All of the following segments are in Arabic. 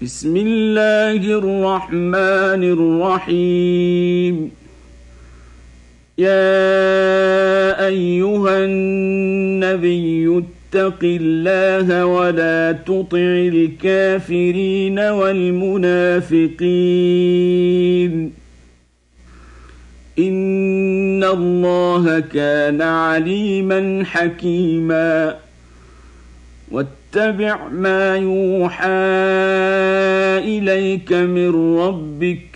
بسم الله الرحمن الرحيم. يا أيها النبي اتق الله ولا تطع الكافرين والمنافقين إن الله كان عليما حكيما. واتبع ما يوحى إليك من ربك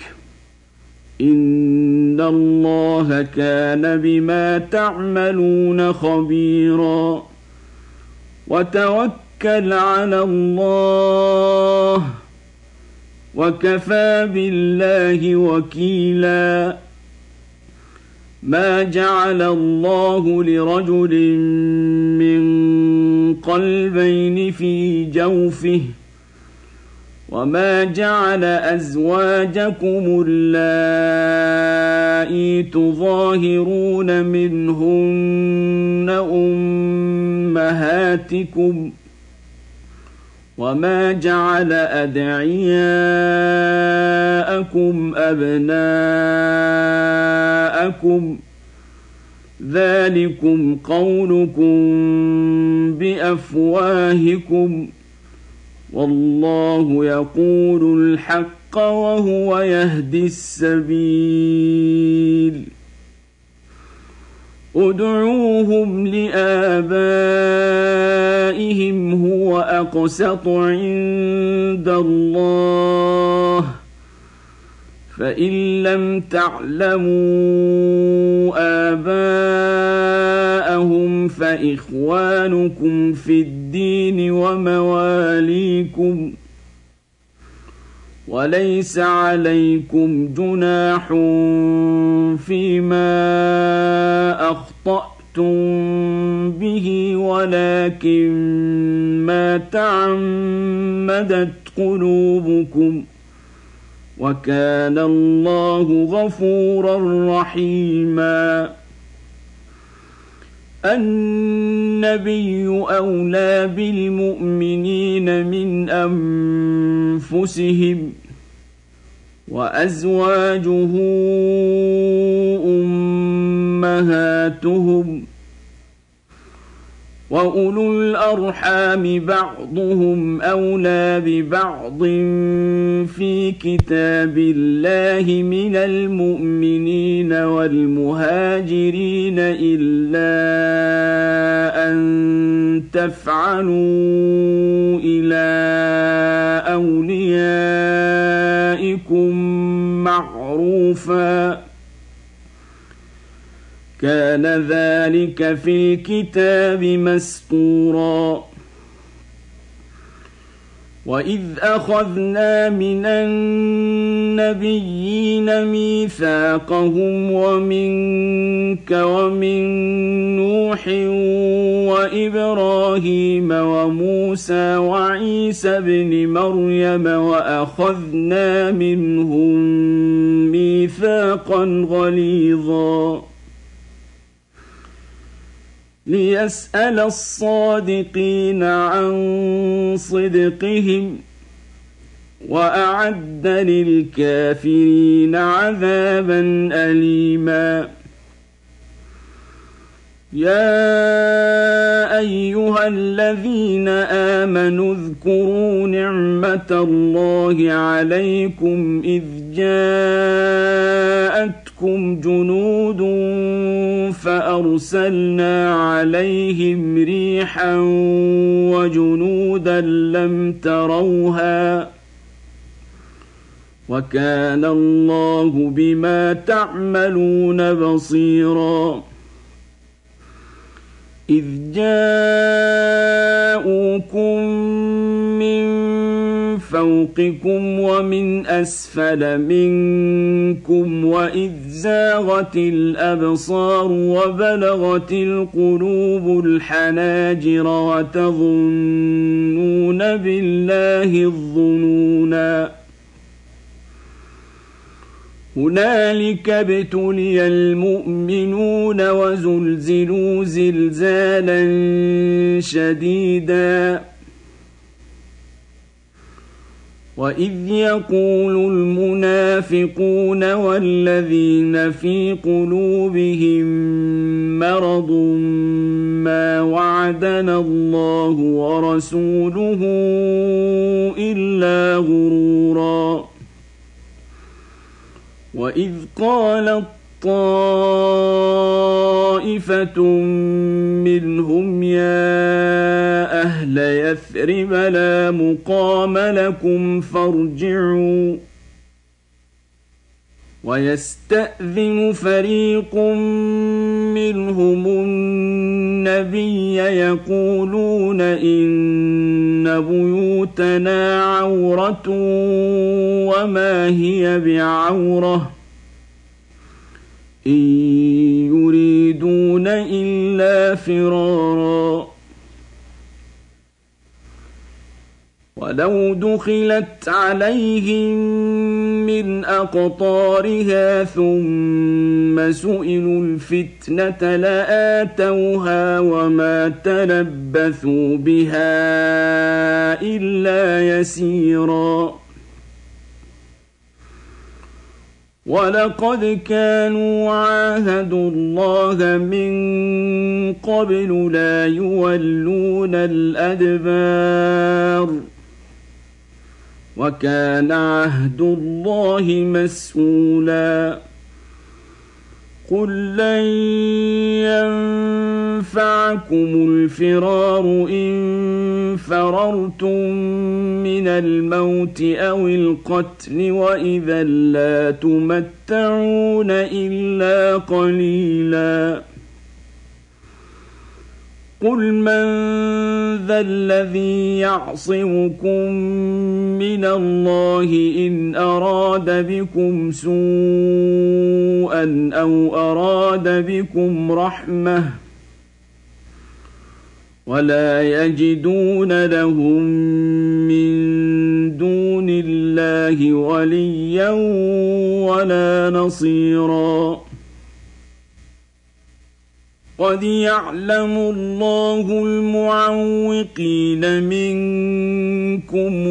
إن الله كان بما تعملون خبيرا. وتوكل على الله وكفى بالله وكيلا. ما جعل الله لرجل من قلبين في جوفه وما جعل أزواجكم اللائي تظاهرون منهن أمهاتكم وما جعل أدعياءكم أبناءكم ذلكم قولكم بأفواهكم والله يقول الحق وهو يهدي السبيل. ادعوهم لآبائهم هو أقسط عند الله فإن لم تعلموا آباءهم فإخوانكم في الدين ومواليكم وليس عليكم جناح فيما أخطأتم به ولكن ما تعمدت قلوبكم وكان الله غفورا رحيما. النبي أولى بالمؤمنين من أنفسهم وأزواجه أمهاتهم وأولو الأرحام بعضهم أولى ببعض في كتاب الله من المؤمنين والمهاجرين إلا أن تفعلوا إلى أوليائكم معروفا كان ذلك في الكتاب مسطورا. وإذ أخذنا من النبيين ميثاقهم ومنك ومن نوح وإبراهيم وموسى وعيسى ابن مريم وأخذنا منهم ميثاقا غليظا ليسأل الصادقين عن صدقهم وأعد للكافرين عذابا أليما. يا أيها الذين آمنوا اذكروا نعمة الله عليكم إذ جاءتكم جنود فأرسلنا عليهم ريحا وجنودا لم تروها وكان الله بما تعملون بصيرا. إذ جاءوكم من فوقكم ومن أسفل منكم وإذ زاغت الأبصار وبلغت القلوب الحناجر وتظنون بالله الظنونا. هنالك ابتلي المؤمنون وزلزلوا زلزالا شديدا وإذ يقول المنافقون والذين في قلوبهم مرض ما وعدنا الله ورسوله إلا غرورا وإذ قالت طائفة منهم يا أهل يثرب لا مقام لكم فارجعوا ويستأذن فريق منهم النبي يقولون إن بيوتنا عورة وما هي بعورة إن يريدون إلا فرارا ولو دخلت عليهم من أقطارها ثم سئلوا الفتنة لآتوها وما تلبثوا بها إلا يسيرا ولقد كانوا عاهدوا الله من قبل لا يولون الأدبار وكان عهد الله مسؤولا قل لن ينفعكم الفرار إن فررتم من الموت أو القتل وإذا لا تمتعون إلا قليلا قل من ذا الذي يعصمكم من الله إن أراد بكم سوءا أو أراد بكم رحمة ولا يجدون لهم من دون الله وليا ولا نصيرا قد يعلم الله المعوقين منكم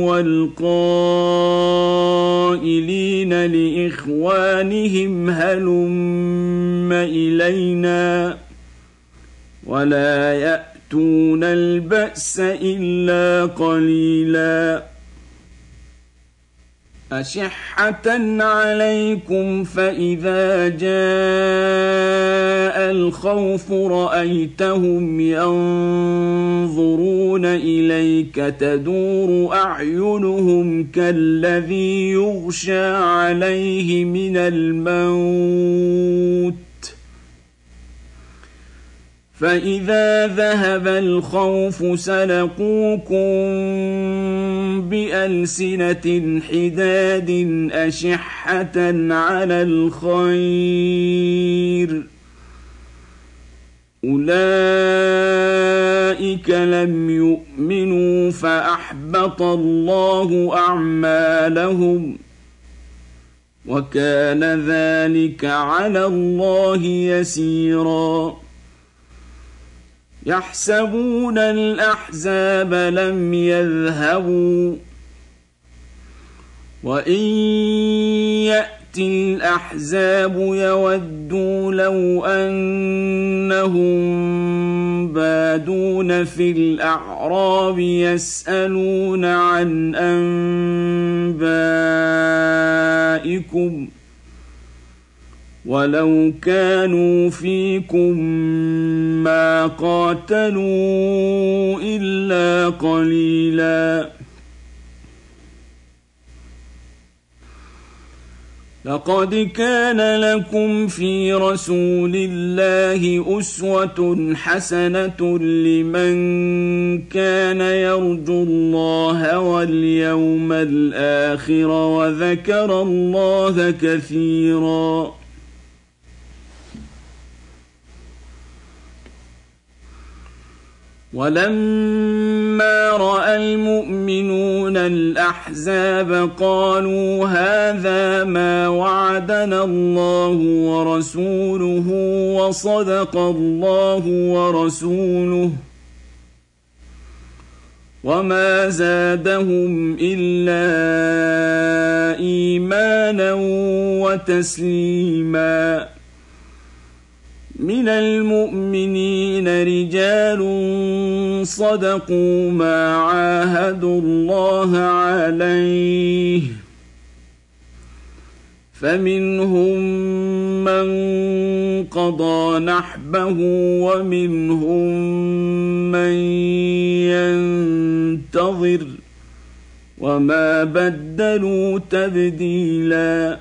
والقائلين لإخوانهم هلم إلينا ولا يأتون البأس إلا قليلا أشحة عليكم فإذا جاء الخوف رأيتهم ينظرون إليك تدور أعينهم كالذي يغشى عليه من الموت فإذا ذهب الخوف سلقوكم بألسنة حداد أشحة على الخير أولئك لم يؤمنوا فأحبط الله أعمالهم وكان ذلك على الله يسيرا يحسبون الأحزاب لم يذهبوا وإن يأتي الأحزاب يودوا لو أنهم بادون في الأعراب يسألون عن أنبائكم ولو كانوا فيكم ما قاتلوا إلا قليلا لقد كان لكم في رسول الله أسوة حسنة لمن كان يرجو الله واليوم الآخر وذكر الله كثيرا ولما رأى المؤمنون الأحزاب قالوا هذا ما وعدنا الله ورسوله وصدق الله ورسوله وما زادهم إلا إيمانا وتسليما. من المؤمنين رجال صدقوا ما عاهدوا الله عليه، فمنهم من قضى نحبه ومنهم من ينتظر وما بدلوا تبديلا.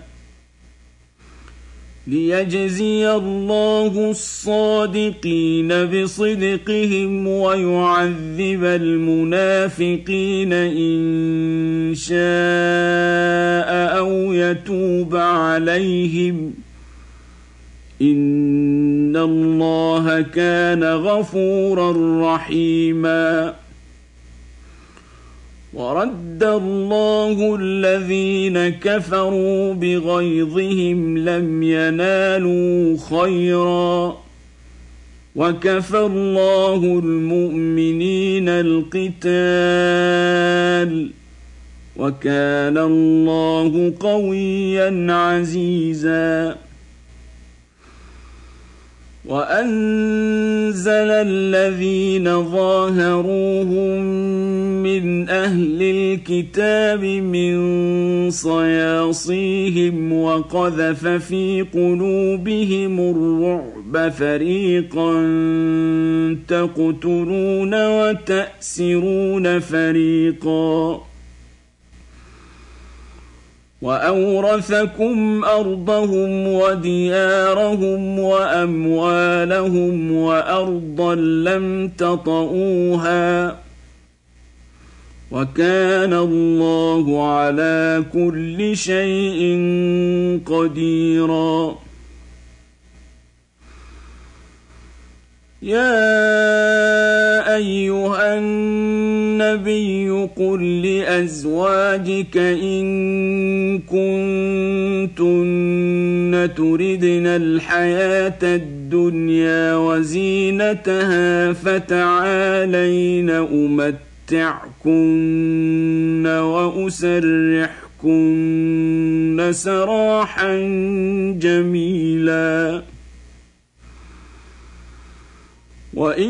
ليجزي الله الصادقين بصدقهم ويعذب المنافقين إن شاء أو يتوب عليهم، إن الله كان غفورا رحيما. ورد الله الذين كفروا بغيظهم لم ينالوا خيرا، وكفى الله المؤمنين القتال، وكان الله قويا عزيزا. وأنزل الذين ظاهروهم من أهل الكتاب من صياصيهم وقذف في قلوبهم الرعب، فريقا تقتلون وتأسرون فريقا، وأورثكم أرضهم وديارهم وأموالهم وأرضا لم تطئوها، وكان الله على كل شيء قديرا. يا أيها النبي قل لأزواجك إن كنتن تردن الحياة الدنيا وزينتها فتعالين أمتعكن وأسرحكن سراحا جميلا. وإن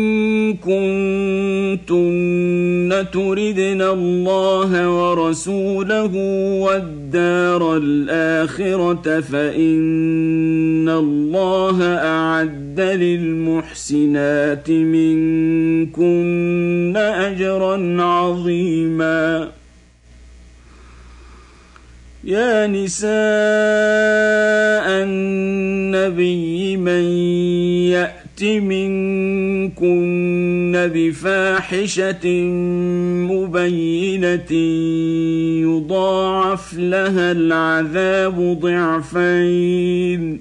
كنتن تردن الله ورسوله والدار الآخرة فإن الله أعد للمحسنات منكن أجرا عظيما. يا نساء النبي من يأت منكن بفاحشة مبينة يضاعف لها العذاب ضعفين،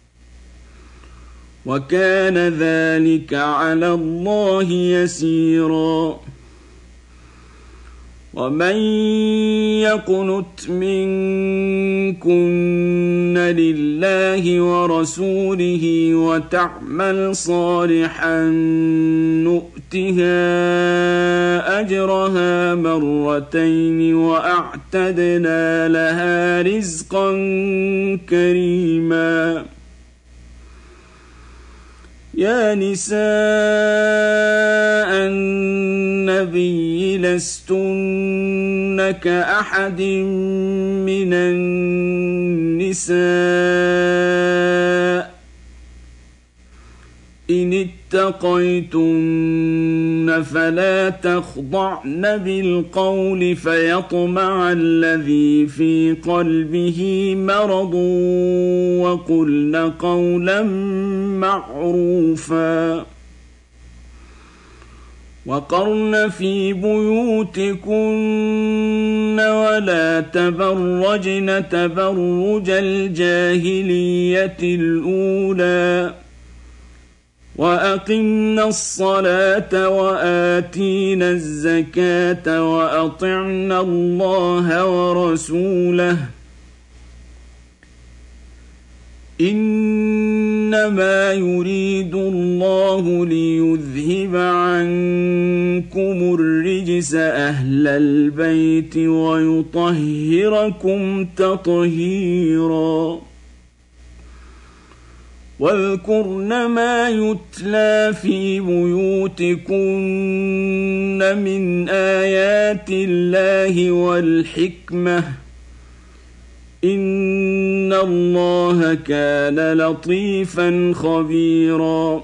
وكان ذلك على الله يسيرا. ومن يقنت منكن لله ورسوله وتعمل صالحا نؤتها أجرها مرتين وأعتدنا لها رزقا كريما. يا نساء النبي لستن كأحد من النساء إن اتقيتن فلا تخضعن بالقول فيطمع الذي في قلبه مرض وقلن قولا معروفا. وقرن في بيوتكن ولا تبرجن تبرج الجاهلية الأولى وأقمنا الصلاة وآتينا الزكاة وأطعنا الله ورسوله إنما يريد الله ليذهب عنكم عنكم الرجس أهل البيت ويطهركم تطهيرا واذكرن ما يتلى في بيوتكن من آيات الله والحكمة إن الله كان لطيفا خبيرا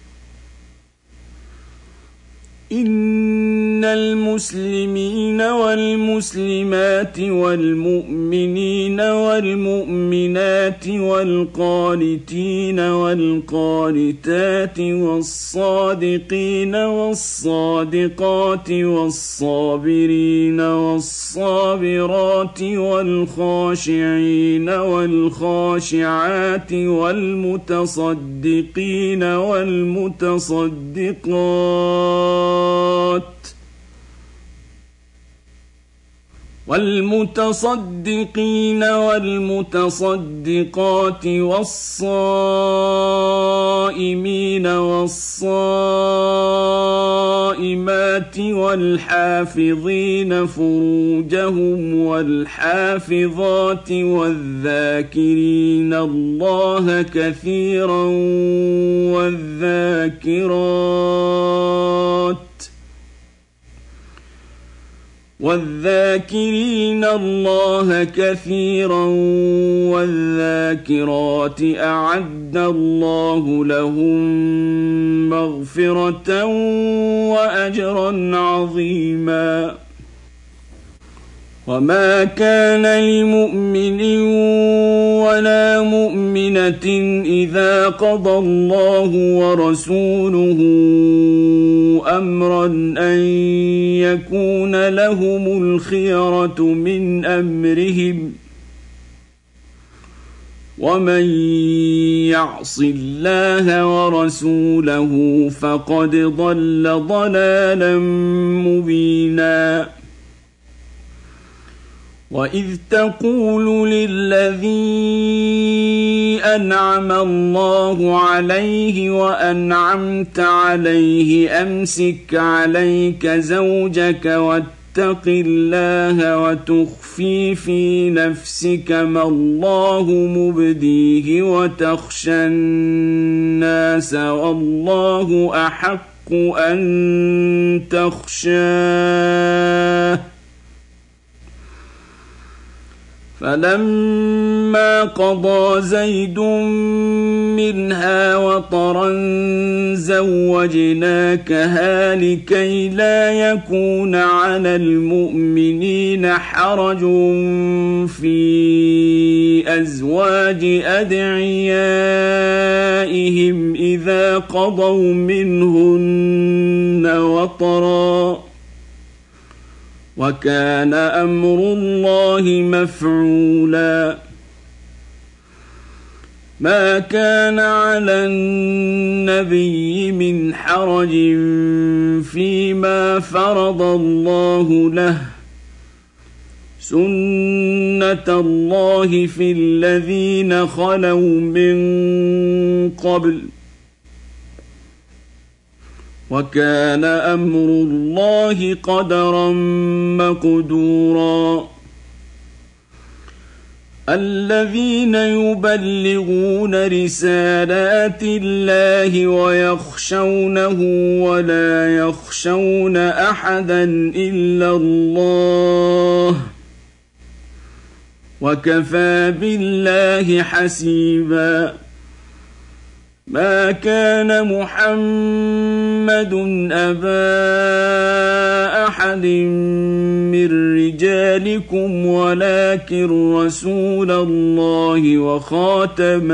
إن المسلمين والمسلمات والمؤمنين والمؤمنات والقانتين والقانتات والصادقين والصادقات والصابرين والصابرات والخاشعين والخاشعات والمتصدقين والمتصدقات والصائمين والصائمات والحافظين فروجهم والحافظات والذاكرين الله كثيرا والذاكرين الله كثيرا والذاكرات أعد الله لهم مغفرة وأجرا عظيما وما كان لمؤمن ولا مؤمنة إذا قضى الله ورسوله أمرا أن يكون لهم الخيرة من أمرهم ومن يعص الله ورسوله فقد ضل ضلالا مبينا وإذ تقول للذي أنعم الله عليه وأنعمت عليه أمسك عليك زوجك واتق الله وتخفي في نفسك ما الله مبديه وتخشى الناس والله أحق أن تخشاه فلما قضى زيد منها وطرا زوجناكها لكي لا يكون على المؤمنين حرج في أزواج أدعيائهم إذا قضوا منهن وطرا وكان أمر الله مفعولا ما كان على النبي من حرج فيما فرض الله له سنة الله في الذين خلوا من قبل وكان أمر الله قدرا مقدورا الذين يبلغون رسالات الله ويخشونه ولا يخشون أحدا إلا الله وكفى بالله حسيبا ما كان محمد أبا أحد من رجالكم ولكن رسول الله وخاتم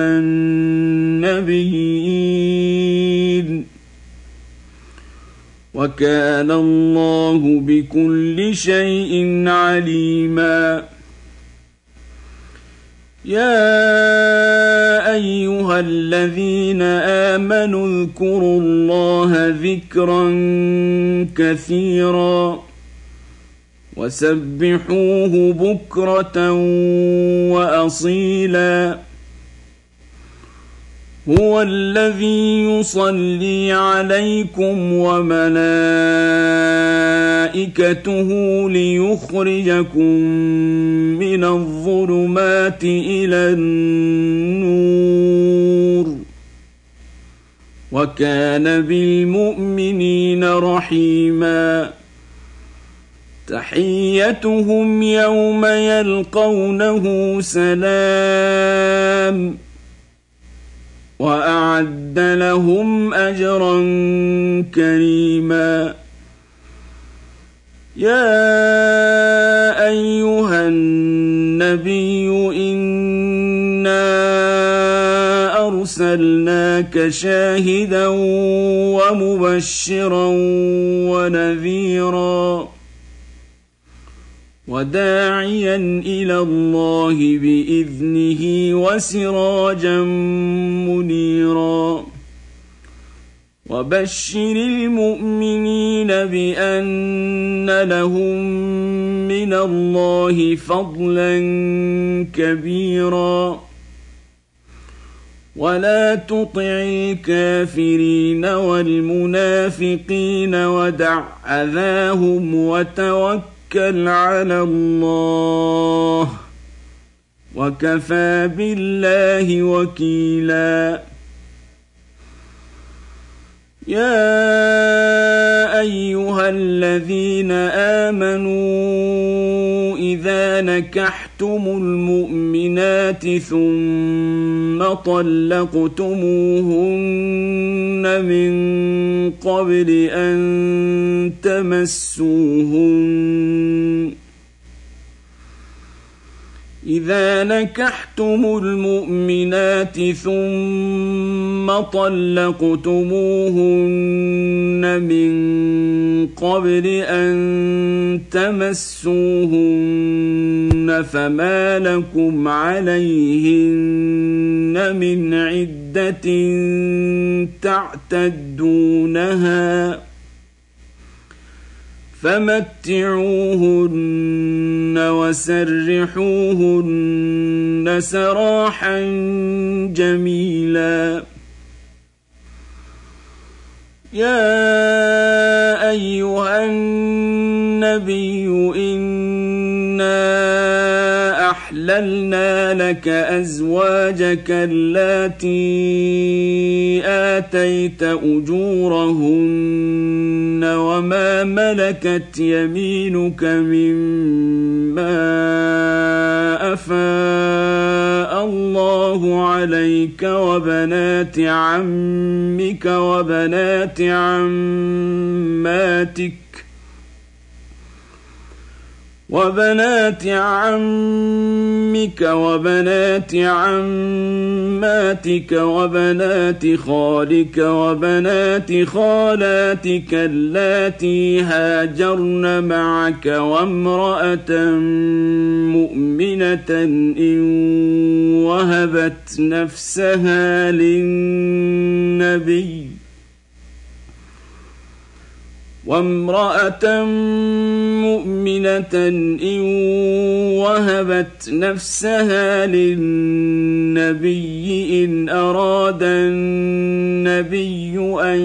النبيين وكان الله بكل شيء عليما يا أيها الذين آمنوا اذكروا الله ذكرا كثيرا وسبحوه بكرة وأصيلا هو الذي يصلي عليكم وملائكته ليخرجكم من الظلمات إلى النور وكان بالمؤمنين رحيما تحيتهم يوم يلقونه سلام وأعد لهم أجرا كريما يا أيها النبي إنا أرسلناك شاهدا ومبشرا ونذيرا وداعيا إلى الله بإذنه وسراجا منيرا وبشر المؤمنين بأن لهم من الله فضلا كبيرا ولا تطع الكافرين والمنافقين ودع أذاهم وتوكل على الله وكفى بالله وكيلا يا أيها الذين آمنوا إذا نكحتم المؤمنات ثم طلقتموهن من قبل أن تمسوهن إذا نكحتم المؤمنات ثم طلقتموهن من قبل أن تمسوهن فما لكم عليهن من عدة تعتدونها فمتعوهن وسرحوهن سراحا جميلا يا أيها النبي إنا أحللنا لك أزواجك اللاتي آتيت أجورهن وما ملكت يمينك مما أفاء الله عليك وبنات عمك وبنات عماتك وبنات عماتك وبنات خالك وبنات خالاتك اللاتي هاجرن معك وامرأة مؤمنة إن وهبت نفسها للنبي وامرأة مؤمنة إن وهبت نفسها للنبي إن أراد النبي أن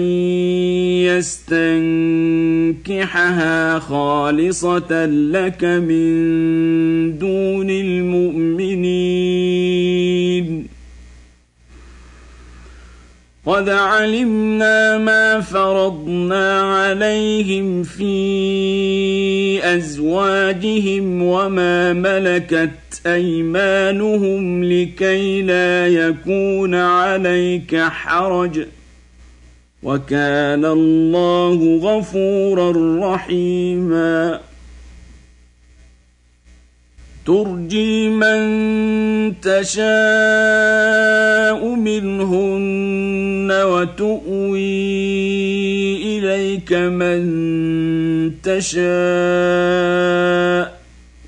يستنكحها خالصة لك من دون المؤمنين قد علمنا ما فرضنا عليهم في أزواجهم وما ملكت أيمانهم لكي لا يكون عليك حرج وكان الله غفورا رحيما ترجي من تشاء منهن وتؤوي إليك من تشاء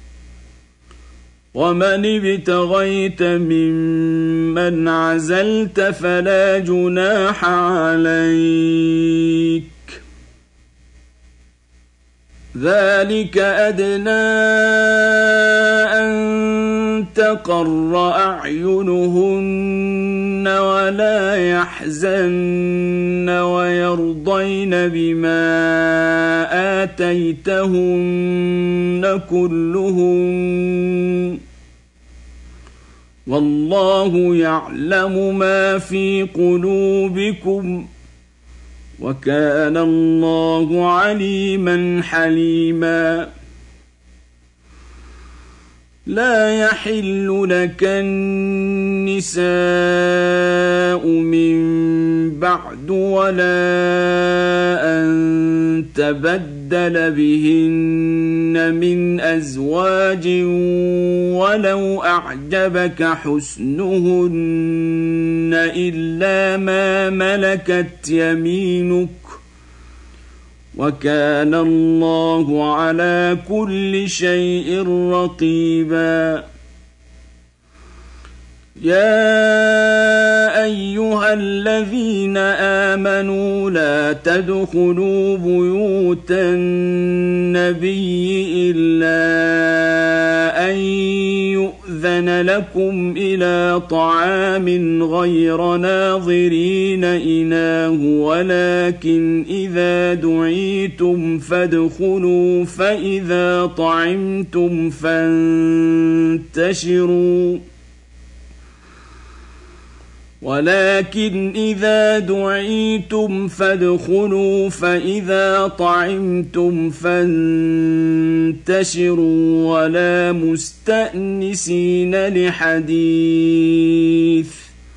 ومن ابتغيت ممن عزلت فلا جناح عليك ذلك أدنى أن تقر أعينهن ولا يحزن ويرضين بما آتيتهن كلهن والله يعلم ما في قلوبكم وكان الله عليما حليما لا يحل لك النساء من بعد ولا أن تبدل بهن من أزواج ولو أعجبك حسنهن إلا ما ملكت يمينك وكان الله على كل شيء رقيبا يا أيها الذين آمنوا لا تدخلوا بيوت النبي إلا أن يؤذن لكم إلى طعام غير ناظرين إناه ولكن إذا دعيتم فادخلوا فإذا طعمتم فانتشروا ولكن إذا دعيتم فادخلوا فإذا طعمتم فانتشروا ولا مستأنسين لحديث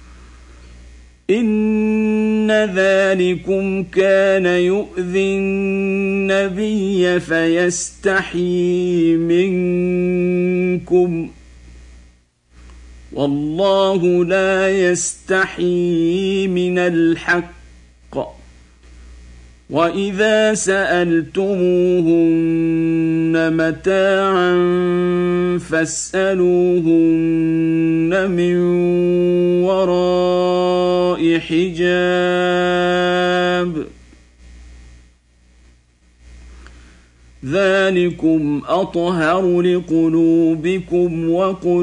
إن ذلكم كان يؤذي النبي فيستحيي منكم والله لا يستحيي من الحق وإذا سألتموهن متاعا فاسألوهن من وراء حجاب ذلكم أطهر لقلوبكم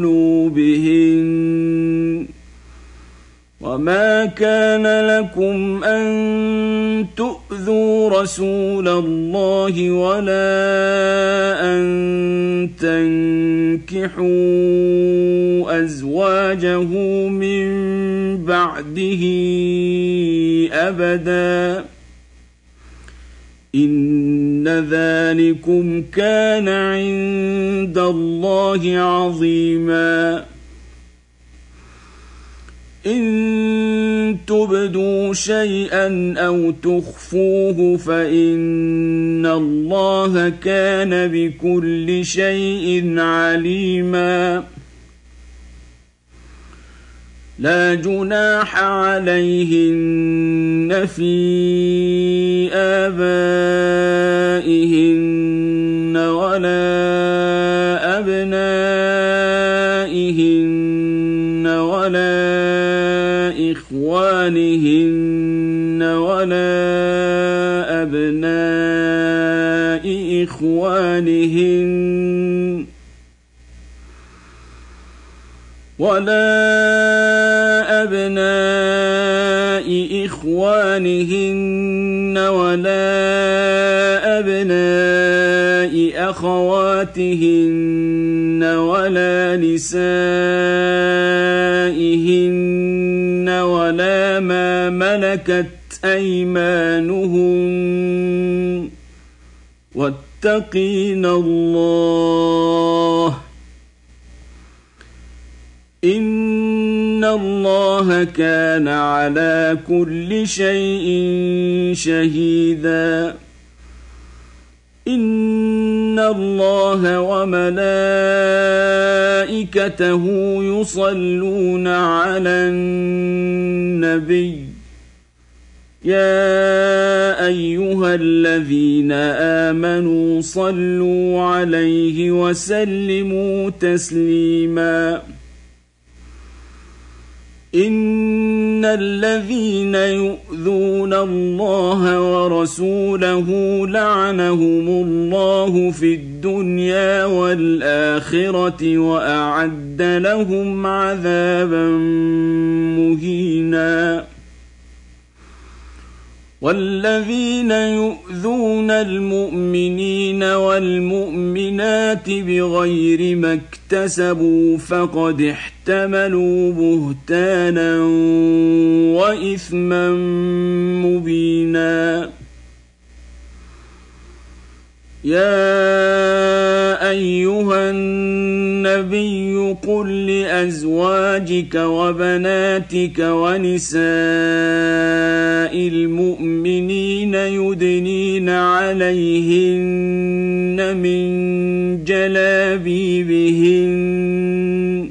وقلوبهن وما كان لكم أن تؤذوا رسول الله ولا أن تنكحوا أزواجه من بعده أبدا إن ذلكم كان عند الله عظيما إن تبدوا شيئا أو تخفوه فإن الله كان بكل شيء عليما لا جناح عليهن في آبائهن ولا أبنائهن ولا إخوانهن ولا أبناء إخوانهن ولا أبناء إخوانهن ولا أبناء أخواتهن ولا نسائهن ولا ما ملكت أيمانهن واتقين الله إن الله كان على كل شيء شهيدا إن الله وملائكته يصلون على النبي يا أيها الذين آمنوا صلوا عليه وسلموا تسليما إن الذين يؤذون الله ورسوله لعنهم الله في الدنيا والآخرة وأعد لهم عذابا مهينا والذين يؤذون المؤمنين والمؤمنات بغير ما اكتسبوا فقد احتملوا بهتانا وإثما مبينا يا أيها النبي قل لأزواجك وبناتك ونساء المؤمنين يدنين عليهن من جلابيبهن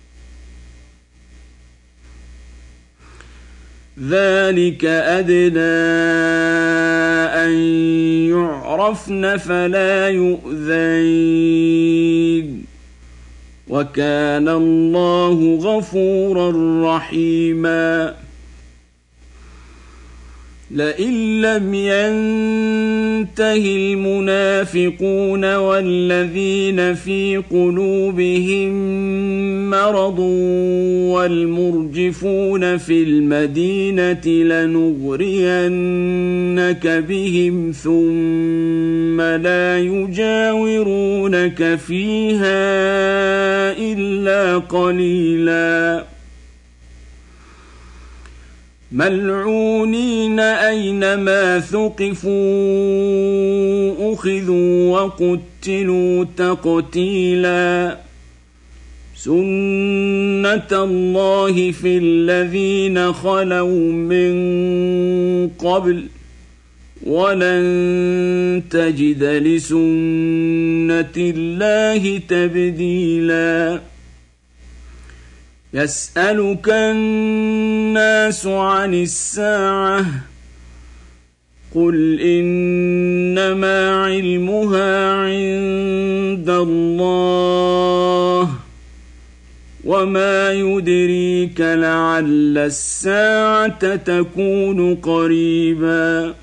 ذلك أدنى أن يعرفن فلا يؤذين وكان الله غفورا رحيما لئن لم ينته المنافقون والذين في قلوبهم مرض والمرجفون في المدينة لنغرينك بهم ثم لا يجاورونك فيها إلا قليلا ملعونين أينما ثقفوا أخذوا وقتلوا تقتيلا سنة الله في الذين خلوا من قبل ولن تجد لسنة الله تبديلا يسألك الناس عن الساعة قل إنما علمها عند الله وما يدريك لعل الساعة تكون قريبا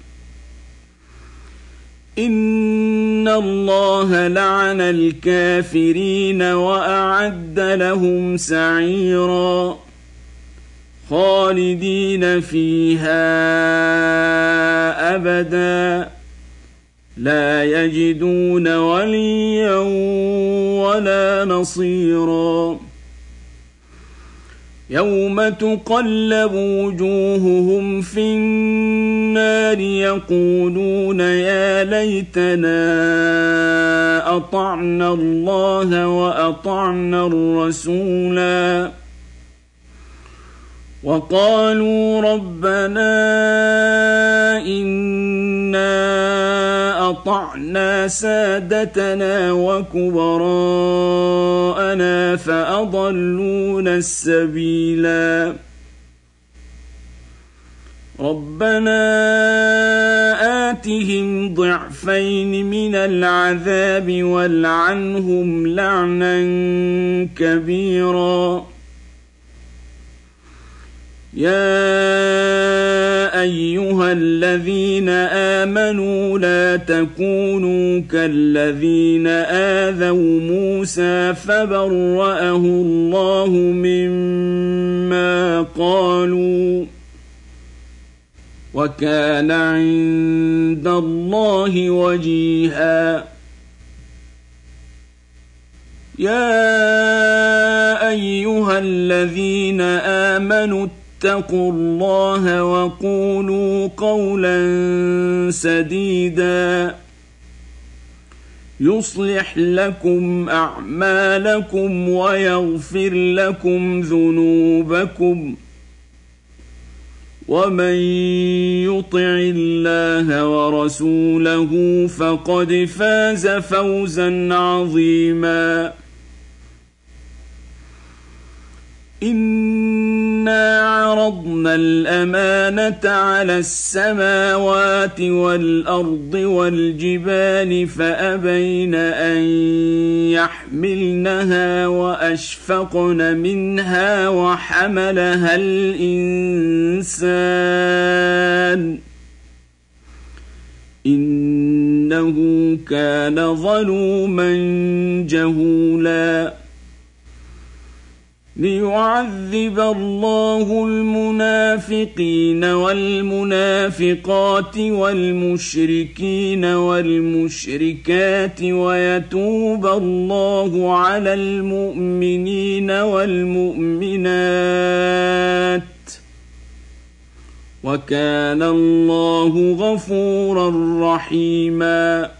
إن الله لعن الكافرين وأعد لهم سعيرا خالدين فيها أبدا لا يجدون وليا ولا نصيرا يوم تقلب وجوههم في النار يقولون يا ليتنا أطعنا الله وأطعنا الرسولا وقالوا ربنا إنا أطعنا سادتنا وكبراءنا فأضلونا السبيلا ربنا آتهم ضعفين من العذاب والعنهم لعنا كبيرا يا أيها الذين آمنوا لا تكونوا كالذين آذوا موسى فبرأه الله مما قالوا وكان عند الله وجيها يا أيها الذين آمنوا اتقوا الله وقولوا قولا سديدا يصلح لكم أعمالكم ويغفر لكم ذنوبكم ومن يطع الله ورسوله فقد فاز فوزا عظيما إنا عرضنا عرضنا الأمانة على السماوات والأرض والجبال فأبين أن يحملنها وأشفقن منها وحملها الإنسان إنه كان ظلوما جهولا ليعذب الله المنافقين والمنافقات والمشركين والمشركات ويتوب الله على المؤمنين والمؤمنات وكان الله غفورا رحيما